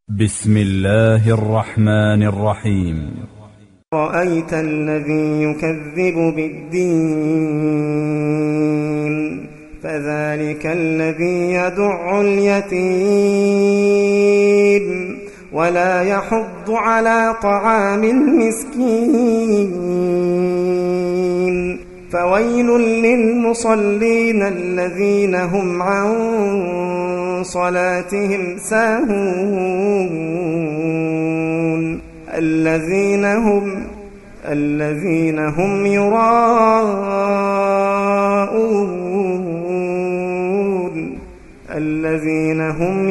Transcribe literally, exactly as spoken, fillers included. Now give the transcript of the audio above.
بسم الله الرحمن الرحيم. رأيت الذي يكذب بالدين فذلك الذي يدع اليتيم ولا يحض على طعام المسكين فويل للمصلين الذين هم عن صلاتهم ساهون الذين هم الذين هم يراءون الذين هم